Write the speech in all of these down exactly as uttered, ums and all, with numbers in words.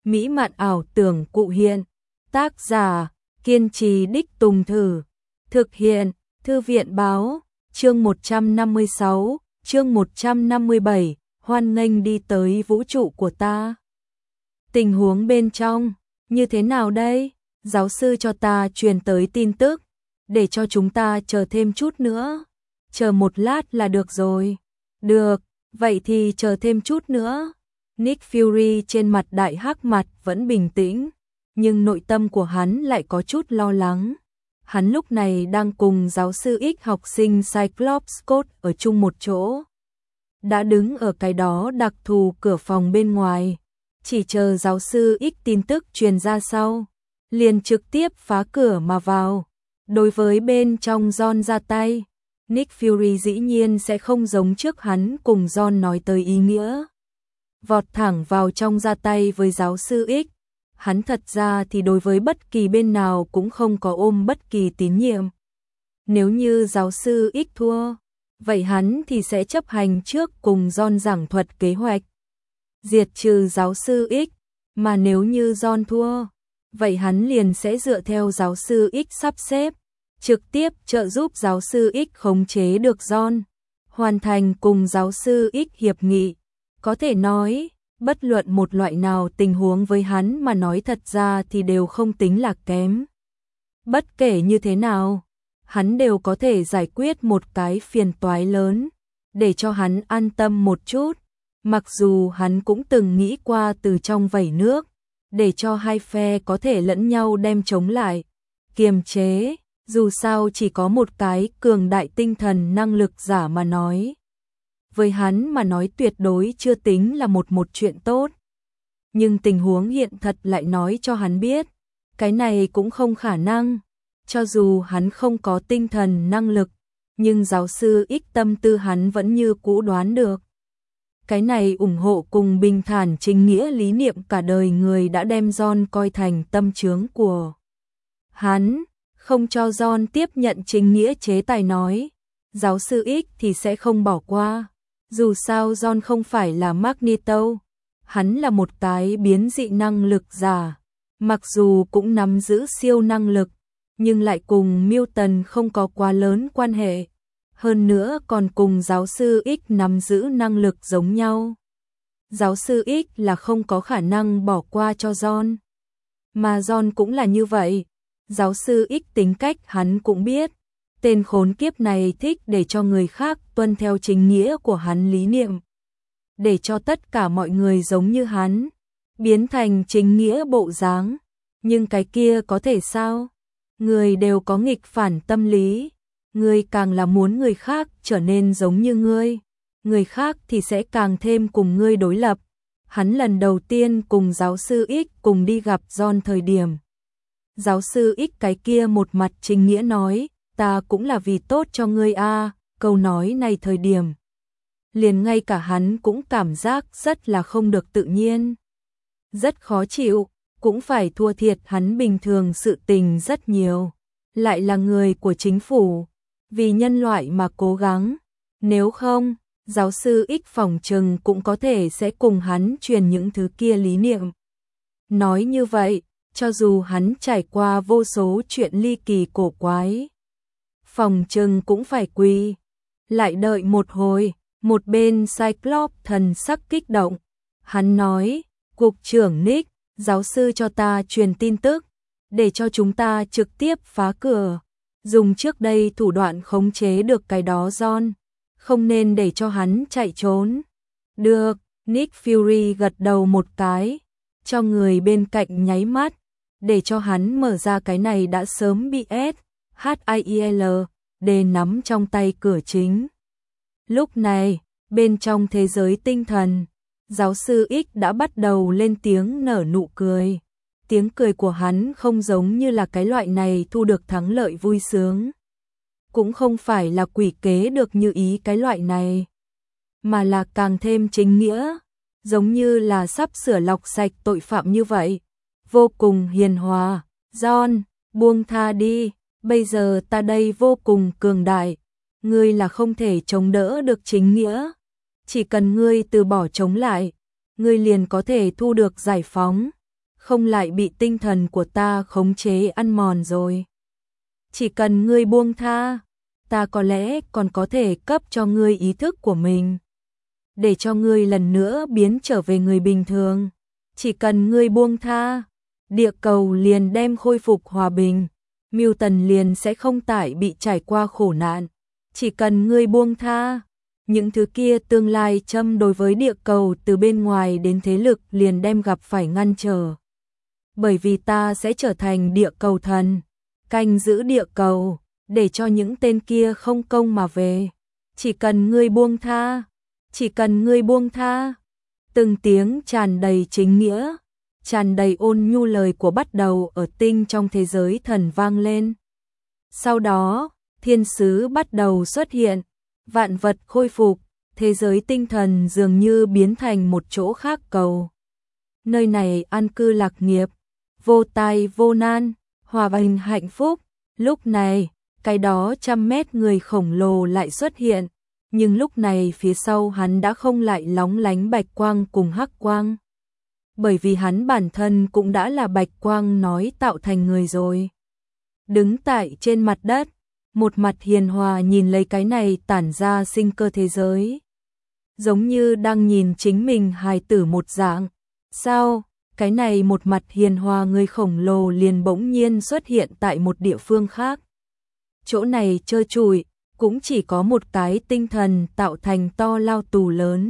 mỹ mạn ảo tưởng cụ hiện. Tác giả, kiên trì đích tùng thử. Thực hiện, Thư viện báo, chương một trăm năm mươi sáu, chương một trăm năm mươi bảy, hoan nghênh đi tới vũ trụ của ta. Tình huống bên trong, như thế nào đây? Giáo sư cho ta truyền tới tin tức, để cho chúng ta chờ thêm chút nữa. Chờ một lát là được rồi. Được, vậy thì chờ thêm chút nữa. Nick Fury trên mặt đại hắc mặt vẫn bình tĩnh, nhưng nội tâm của hắn lại có chút lo lắng. Hắn lúc này đang cùng giáo sư X học sinh Cyclops Scott ở chung một chỗ. Đã đứng ở cái đó đặc thù cửa phòng bên ngoài, chỉ chờ giáo sư X tin tức truyền ra sau, liền trực tiếp phá cửa mà vào. Đối với bên trong John ra tay, Nick Fury dĩ nhiên sẽ không giống trước hắn cùng John nói tới ý nghĩa. Vọt thẳng vào trong ra tay với giáo sư X. Hắn thật ra thì đối với bất kỳ bên nào cũng không có ôm bất kỳ tín nhiệm. Nếu như giáo sư X thua, vậy hắn thì sẽ chấp hành trước cùng John giảng thuật kế hoạch diệt trừ giáo sư X, mà nếu như John thua, vậy hắn liền sẽ dựa theo giáo sư X sắp xếp, trực tiếp trợ giúp giáo sư X khống chế được John, hoàn thành cùng giáo sư X hiệp nghị. Có thể nói, bất luận một loại nào tình huống với hắn mà nói thật ra thì đều không tính là kém. Bất kể như thế nào, hắn đều có thể giải quyết một cái phiền toái lớn, để cho hắn an tâm một chút. Mặc dù hắn cũng từng nghĩ qua từ trong vẩy nước, để cho hai phe có thể lẫn nhau đem chống lại, kiềm chế, dù sao chỉ có một cái cường đại tinh thần năng lực giả mà nói. Với hắn mà nói tuyệt đối chưa tính là một một chuyện tốt. Nhưng tình huống hiện thật lại nói cho hắn biết, cái này cũng không khả năng. Cho dù hắn không có tinh thần năng lực, nhưng giáo sư X tâm tư hắn vẫn như cũ đoán được. Cái này ủng hộ cùng bình thản chính nghĩa lý niệm cả đời người đã đem John coi thành tâm chướng của hắn, không cho John tiếp nhận chính nghĩa chế tài nói. Giáo sư X thì sẽ không bỏ qua. Dù sao John không phải là Magneto, hắn là một cái biến dị năng lực giả, mặc dù cũng nắm giữ siêu năng lực, nhưng lại cùng Milton không có quá lớn quan hệ, hơn nữa còn cùng giáo sư X nắm giữ năng lực giống nhau. Giáo sư X là không có khả năng bỏ qua cho John, mà John cũng là như vậy. Giáo sư X tính cách hắn cũng biết. Tên khốn kiếp này thích để cho người khác tuân theo chính nghĩa của hắn lý niệm, để cho tất cả mọi người giống như hắn, biến thành chính nghĩa bộ dáng. Nhưng cái kia có thể sao? Người đều có nghịch phản tâm lý, người càng là muốn người khác trở nên giống như ngươi, người khác thì sẽ càng thêm cùng ngươi đối lập. Hắn lần đầu tiên cùng giáo sư X cùng đi gặp John thời điểm, giáo sư X cái kia một mặt chính nghĩa nói, ta cũng là vì tốt cho ngươi a. À. Câu nói này thời điểm, liền ngay cả hắn cũng cảm giác rất là không được tự nhiên, rất khó chịu, cũng phải thua thiệt hắn bình thường sự tình rất nhiều, lại là người của chính phủ, vì nhân loại mà cố gắng, nếu không, giáo sư X phòng trừng cũng có thể sẽ cùng hắn truyền những thứ kia lý niệm. Nói như vậy, cho dù hắn trải qua vô số chuyện ly kỳ cổ quái, phòng trừng cũng phải quỳ. Lại đợi một hồi, một bên Cyclops thần sắc kích động. Hắn nói, Cục trưởng Nick, giáo sư cho ta truyền tin tức, để cho chúng ta trực tiếp phá cửa, dùng trước đây thủ đoạn khống chế được cái đó John, không nên để cho hắn chạy trốn. Được, Nick Fury gật đầu một cái, cho người bên cạnh nháy mắt, để cho hắn mở ra cái này đã sớm bị S H I L D nắm trong tay cửa chính. Lúc này, bên trong thế giới tinh thần, giáo sư X đã bắt đầu lên tiếng nở nụ cười. Tiếng cười của hắn không giống như là cái loại này thu được thắng lợi vui sướng, cũng không phải là quỷ kế được như ý cái loại này, mà là càng thêm chính nghĩa, giống như là sắp sửa lọc sạch tội phạm như vậy, vô cùng hiền hòa. John, buông tha đi, bây giờ ta đây vô cùng cường đại, ngươi là không thể chống đỡ được chính nghĩa, chỉ cần ngươi từ bỏ chống lại, ngươi liền có thể thu được giải phóng. không lại bị tinh thần của ta khống chế ăn mòn rồi. Chỉ cần ngươi buông tha, ta có lẽ còn có thể cấp cho ngươi ý thức của mình, để cho ngươi lần nữa biến trở về người bình thường. Chỉ cần ngươi buông tha, địa cầu liền đem khôi phục hòa bình, Milton liền sẽ không tải bị trải qua khổ nạn. Chỉ cần ngươi buông tha, những thứ kia tương lai châm đối với địa cầu từ bên ngoài đến thế lực liền đem gặp phải ngăn trở. Bởi vì ta sẽ trở thành địa cầu thần, canh giữ địa cầu, để cho những tên kia không công mà về. Chỉ cần ngươi buông tha, chỉ cần ngươi buông tha. Từng tiếng tràn đầy chính nghĩa, tràn đầy ôn nhu lời của bắt đầu ở tinh trong thế giới thần vang lên. Sau đó, thiên sứ bắt đầu xuất hiện, vạn vật khôi phục, thế giới tinh thần dường như biến thành một chỗ khác cầu. Nơi này an cư lạc nghiệp, vô tai vô nan, hòa bình hạnh phúc. Lúc này, cái đó trăm mét người khổng lồ lại xuất hiện, nhưng lúc này phía sau hắn đã không lại lóng lánh bạch quang cùng hắc quang. Bởi vì hắn bản thân cũng đã là bạch quang nói tạo thành người rồi. Đứng tại trên mặt đất, một mặt hiền hòa nhìn lấy cái này tản ra sinh cơ thế giới. Giống như đang nhìn chính mình hài tử một dạng. Sao, cái này một mặt hiền hòa người khổng lồ liền bỗng nhiên xuất hiện tại một địa phương khác. Chỗ này trơ trụi, cũng chỉ có một cái tinh thần tạo thành to lao tù lớn.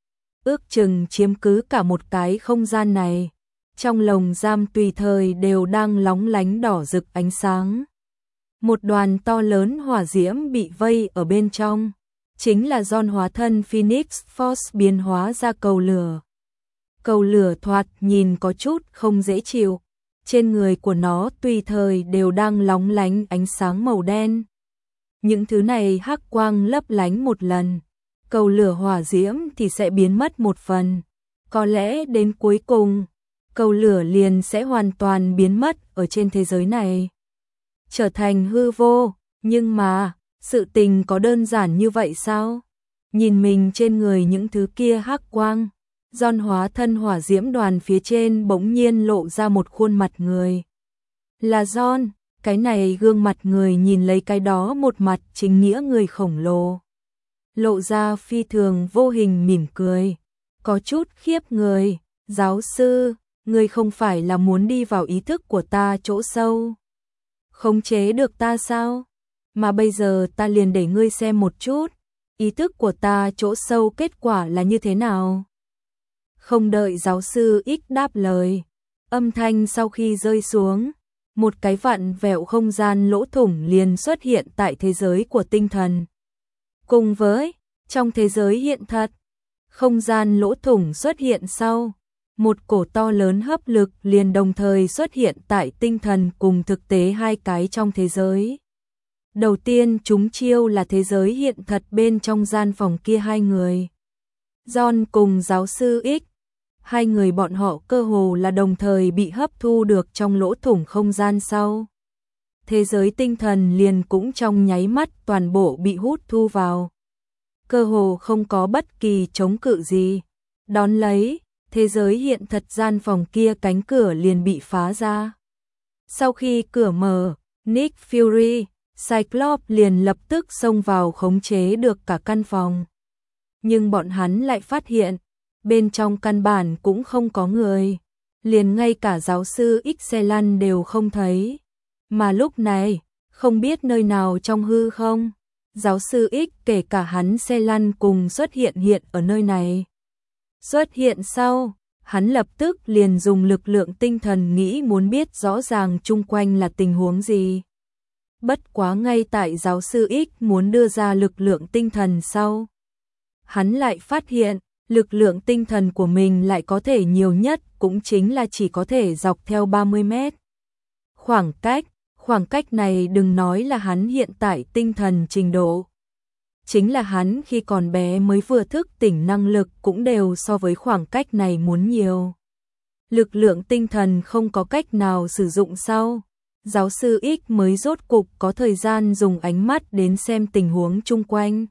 Ước chừng chiếm cứ cả một cái không gian này. Trong lồng giam tùy thời đều đang lóng lánh đỏ rực ánh sáng. Một đoàn to lớn hỏa diễm bị vây ở bên trong. Chính là John hóa thân Phoenix Force biến hóa ra cầu lửa. Cầu lửa thoạt nhìn có chút không dễ chịu. Trên người của nó tùy thời đều đang lóng lánh ánh sáng màu đen. Những thứ này hắc quang lấp lánh một lần, cầu lửa hỏa diễm thì sẽ biến mất một phần. Có lẽ đến cuối cùng, cầu lửa liền sẽ hoàn toàn biến mất ở trên thế giới này, trở thành hư vô. Nhưng mà, sự tình có đơn giản như vậy sao? Nhìn mình trên người những thứ kia hắc quang, John hóa thân hỏa diễm đoàn phía trên bỗng nhiên lộ ra một khuôn mặt người. Là John. Cái này gương mặt người nhìn lấy cái đó một mặt chính nghĩa người khổng lồ. Lộ ra phi thường vô hình mỉm cười. Có chút khiếp người. Giáo sư, người không phải là muốn đi vào ý thức của ta chỗ sâu. Khống chế được ta sao? Mà bây giờ ta liền để ngươi xem một chút. Ý thức của ta chỗ sâu kết quả là như thế nào? Không đợi giáo sư X đáp lời. Âm thanh sau khi rơi xuống. Một cái vặn vẹo không gian lỗ thủng liền xuất hiện tại thế giới của tinh thần. Cùng với, trong thế giới hiện thật, không gian lỗ thủng xuất hiện sau. Một cổ to lớn hấp lực liền đồng thời xuất hiện tại tinh thần cùng thực tế hai cái trong thế giới. Đầu tiên chúng chiêu là thế giới hiện thật bên trong gian phòng kia hai người. John cùng giáo sư X. Hai người bọn họ cơ hồ là đồng thời bị hấp thu được trong lỗ thủng không gian sau. Thế giới tinh thần liền cũng trong nháy mắt toàn bộ bị hút thu vào. Cơ hồ không có bất kỳ chống cự gì. Đón lấy, thế giới hiện thật gian phòng kia cánh cửa liền bị phá ra. Sau khi cửa mở, Nick Fury, Cyclops liền lập tức xông vào khống chế được cả căn phòng. Nhưng bọn hắn lại phát hiện, bên trong căn bản cũng không có người, liền ngay cả giáo sư Xelan đều không thấy. Mà lúc này, không biết nơi nào trong hư không, giáo sư X kể cả hắn Xelan cùng xuất hiện hiện ở nơi này. Xuất hiện sau, hắn lập tức liền dùng lực lượng tinh thần nghĩ muốn biết rõ ràng chung quanh là tình huống gì. Bất quá ngay tại giáo sư X muốn đưa ra lực lượng tinh thần sau, hắn lại phát hiện, lực lượng tinh thần của mình lại có thể nhiều nhất cũng chính là chỉ có thể dọc theo ba mươi mét. Khoảng cách, khoảng cách này đừng nói là hắn hiện tại tinh thần trình độ. Chính là hắn khi còn bé mới vừa thức tỉnh năng lực cũng đều so với khoảng cách này muốn nhiều. Lực lượng tinh thần không có cách nào sử dụng sau. Giáo sư X mới rốt cục có thời gian dùng ánh mắt đến xem tình huống chung quanh.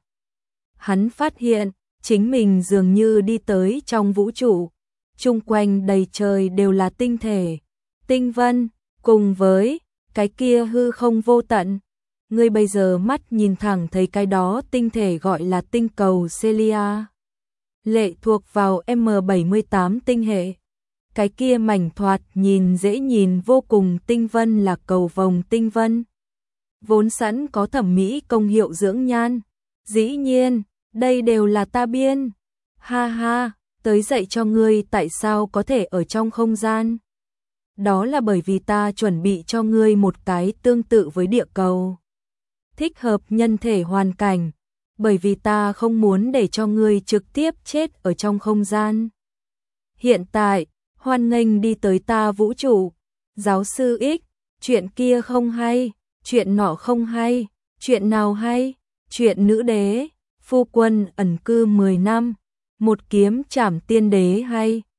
Hắn phát hiện, chính mình dường như đi tới trong vũ trụ, chung quanh đầy trời đều là tinh thể, tinh vân, cùng với cái kia hư không vô tận. Ngươi bây giờ mắt nhìn thẳng thấy cái đó tinh thể gọi là tinh cầu Celia. Lệ thuộc vào M bảy mươi tám tinh hệ. Cái kia mảnh thoạt nhìn dễ nhìn vô cùng tinh vân là cầu vồng tinh vân. Vốn sẵn có thẩm mỹ công hiệu dưỡng nhan. Dĩ nhiên, đây đều là ta biên. Ha ha, tới dạy cho ngươi tại sao có thể ở trong không gian. Đó là bởi vì ta chuẩn bị cho ngươi một cái tương tự với địa cầu. Thích hợp nhân thể hoàn cảnh, bởi vì ta không muốn để cho ngươi trực tiếp chết ở trong không gian. Hiện tại, hoan nghênh đi tới ta vũ trụ. Giáo sư X, chuyện kia không hay, chuyện nọ không hay, chuyện nào hay, chuyện nữ đế, phu quân ẩn cư mười năm, một kiếm trảm tiên đế hay.